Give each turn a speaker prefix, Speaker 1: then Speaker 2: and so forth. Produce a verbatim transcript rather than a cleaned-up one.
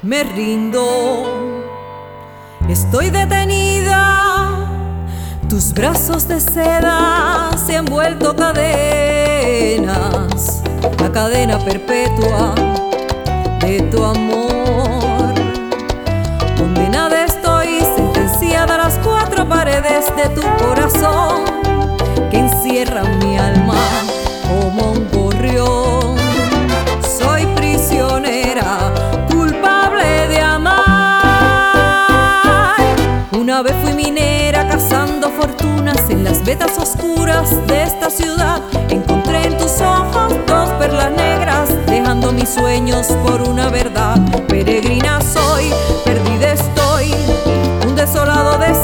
Speaker 1: me rindo, estoy detenida. Tus brazos de seda se han vuelto cadenas, la cadena perpetua de tu amor. Condenada estoy, sentenciada a las cuatro paredes de tu corazón, que encierran mi alma como un gorrión. Soy prisionera, culpable de amar. Una vez fui minera cazando fortunas en las vetas oscuras de esta ciudad. Encontré en tus ojos dos perlas negras, dejando mis sueños por una verdad. Peregrina soy, perdida estoy, un desolado desierto